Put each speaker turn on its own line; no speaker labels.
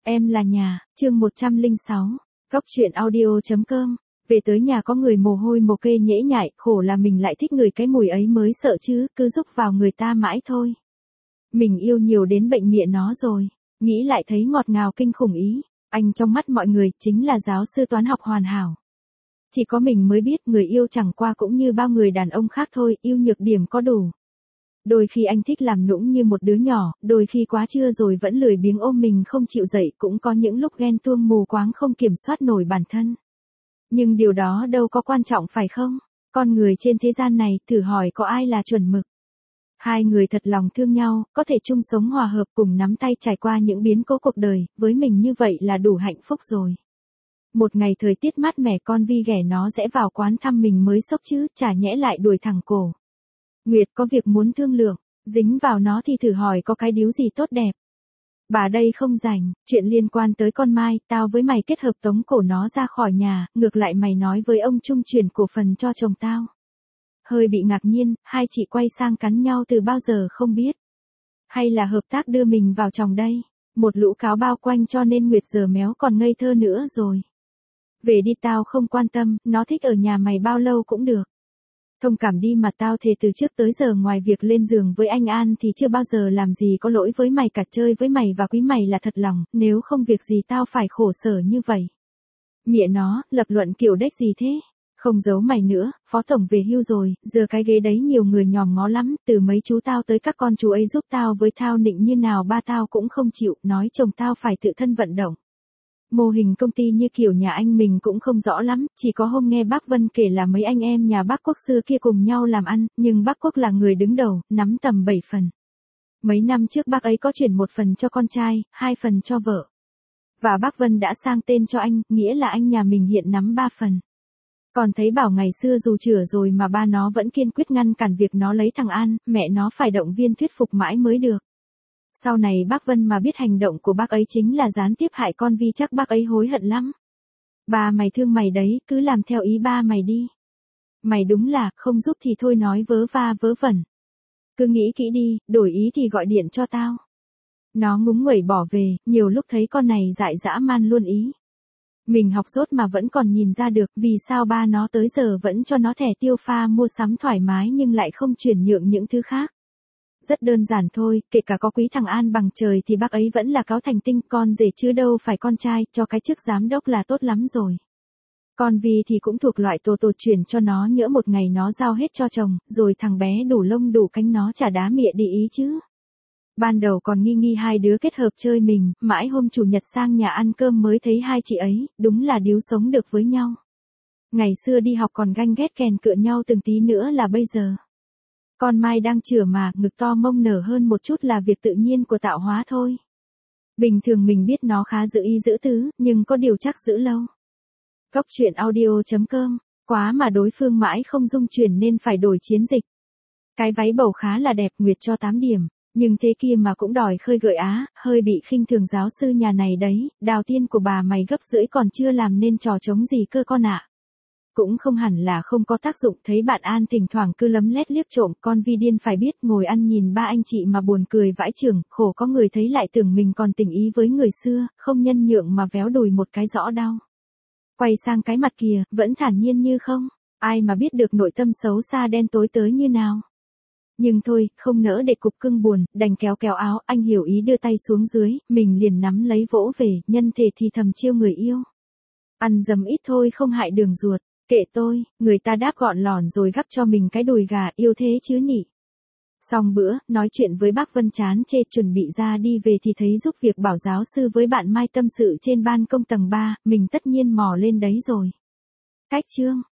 Em là nhà, chương 106, Góc truyện audio.com. Về tới nhà có người mồ hôi mồ kê nhễ nhại, khổ là mình lại thích người cái mùi ấy mới sợ chứ, cứ rúc vào người ta mãi thôi. Mình yêu nhiều đến bệnh mịa nó rồi, nghĩ lại thấy ngọt ngào kinh khủng ý, anh trong mắt mọi người chính là giáo sư toán học hoàn hảo. Chỉ có mình mới biết người yêu chẳng qua cũng như bao người đàn ông khác thôi, yêu nhược điểm có đủ. Đôi khi anh thích làm nũng như một đứa nhỏ, đôi khi quá trưa rồi vẫn lười biếng ôm mình không chịu dậy, cũng có những lúc ghen tuông mù quáng không kiểm soát nổi bản thân. Nhưng điều đó đâu có quan trọng phải không? Con người trên thế gian này, thử hỏi có ai là chuẩn mực? Hai người thật lòng thương nhau, có thể chung sống hòa hợp cùng nắm tay trải qua những biến cố cuộc đời, với mình như vậy là đủ hạnh phúc rồi. Một ngày thời tiết mát mẻ con Vi ghẻ nó rẽ vào quán thăm mình mới sốc chứ, chả nhẽ lại đuổi thẳng cổ. Nguyệt có việc muốn thương lượng, dính vào nó thì thử hỏi có cái điếu gì tốt đẹp. Bà đây không rảnh, chuyện liên quan tới con Mai, tao với mày kết hợp tống cổ nó ra khỏi nhà, ngược lại mày nói với ông Trung chuyển cổ phần cho chồng tao. Hơi bị ngạc nhiên, hai chị quay sang cắn nhau từ bao giờ không biết. Hay là hợp tác đưa mình vào chồng đây, một lũ cáo bao quanh cho nên Nguyệt giờ méo còn ngây thơ nữa rồi. Về đi tao không quan tâm, nó thích ở nhà mày bao lâu cũng được. Thông cảm đi mà tao thề từ trước tới giờ ngoài việc lên giường với anh An thì chưa bao giờ làm gì có lỗi với mày cả, chơi với mày và quý mày là thật lòng, nếu không việc gì tao phải khổ sở như vậy. Mẹ nó, lập luận kiểu đếch gì thế? Không giấu mày nữa, phó tổng về hưu rồi, giờ cái ghế đấy nhiều người nhòm ngó lắm, từ mấy chú tao tới các con chú ấy giúp tao với thao nịnh như nào ba tao cũng không chịu, nói chồng tao phải tự thân vận động. Mô hình công ty như kiểu nhà anh mình cũng không rõ lắm, chỉ có hôm nghe bác Vân kể là mấy anh em nhà bác Quốc xưa kia cùng nhau làm ăn, nhưng bác Quốc là người đứng đầu, nắm tầm 7 phần. Mấy năm trước bác ấy có chuyển 1 phần cho con trai, 2 phần cho vợ. Và bác Vân đã sang tên cho anh, nghĩa là anh nhà mình hiện nắm 3 phần. Còn thấy bảo ngày xưa dù chửa rồi mà ba nó vẫn kiên quyết ngăn cản việc nó lấy thằng An, mẹ nó phải động viên thuyết phục mãi mới được. Sau này bác Vân mà biết hành động của bác ấy chính là gián tiếp hại con Vi chắc bác ấy hối hận lắm. Ba mày thương mày đấy, cứ làm theo ý ba mày đi. Mày đúng là, không giúp thì thôi nói vớ va vớ vẩn. Cứ nghĩ kỹ đi, đổi ý thì gọi điện cho tao. Nó ngúng nguẩy bỏ về, nhiều lúc thấy con này dại dã man luôn ý. Mình học dốt mà vẫn còn nhìn ra được vì sao ba nó tới giờ vẫn cho nó thẻ tiêu pha mua sắm thoải mái nhưng lại không chuyển nhượng những thứ khác. Rất đơn giản thôi, kể cả có quý thằng An bằng trời thì bác ấy vẫn là cáo thành tinh, con rể chứ đâu phải con trai, cho cái chức giám đốc là tốt lắm rồi. Con Vi thì cũng thuộc loại tổ chuyển cho nó, nhỡ một ngày nó giao hết cho chồng, rồi thằng bé đủ lông đủ cánh nó chả đá mịa đi ý chứ. Ban đầu còn nghi nghi hai đứa kết hợp chơi mình, mãi hôm chủ nhật sang nhà ăn cơm mới thấy hai chị ấy, đúng là điếu sống được với nhau. Ngày xưa đi học còn ganh ghét kèn cựa nhau từng tí nữa là bây giờ. Con Mai đang chửa mà, ngực to mông nở hơn một chút là việc tự nhiên của tạo hóa thôi. Bình thường mình biết nó khá giữ y giữ tứ, nhưng có điều chắc giữ lâu. Góc truyện audio.com, quá mà đối phương mãi không dung chuyển nên phải đổi chiến dịch. Cái váy bầu khá là đẹp, Nguyệt cho 8 điểm, nhưng thế kia mà cũng đòi khơi gợi á, hơi bị khinh thường giáo sư nhà này đấy, đào tiên của bà mày gấp rưỡi còn chưa làm nên trò trống gì cơ con ạ. Cũng không hẳn là không có tác dụng, thấy bạn An thỉnh thoảng cứ lấm lét liếc trộm, con Vi điên phải biết, ngồi ăn nhìn ba anh chị mà buồn cười vãi chưởng, khổ có người thấy lại tưởng mình còn tình ý với người xưa, không nhân nhượng mà véo đùi một cái rõ đau. Quay sang cái mặt kia, vẫn thản nhiên như không, ai mà biết được nội tâm xấu xa đen tối tới như nào. Nhưng thôi, không nỡ để cục cưng buồn, đành kéo kéo áo, anh hiểu ý đưa tay xuống dưới, mình liền nắm lấy vỗ về, nhân thể thì thầm chiêu người yêu. Ăn dầm ít thôi không hại đường ruột. Kệ tôi, người ta đáp gọn lỏn rồi gắp cho mình cái đùi gà, yêu thế chứ nhỉ. Xong bữa, nói chuyện với bác Vân chán chê chuẩn bị ra đi về thì thấy giúp việc bảo giáo sư với bạn Mai tâm sự trên ban công tầng 3, mình tất nhiên mò lên đấy rồi. Cách chương.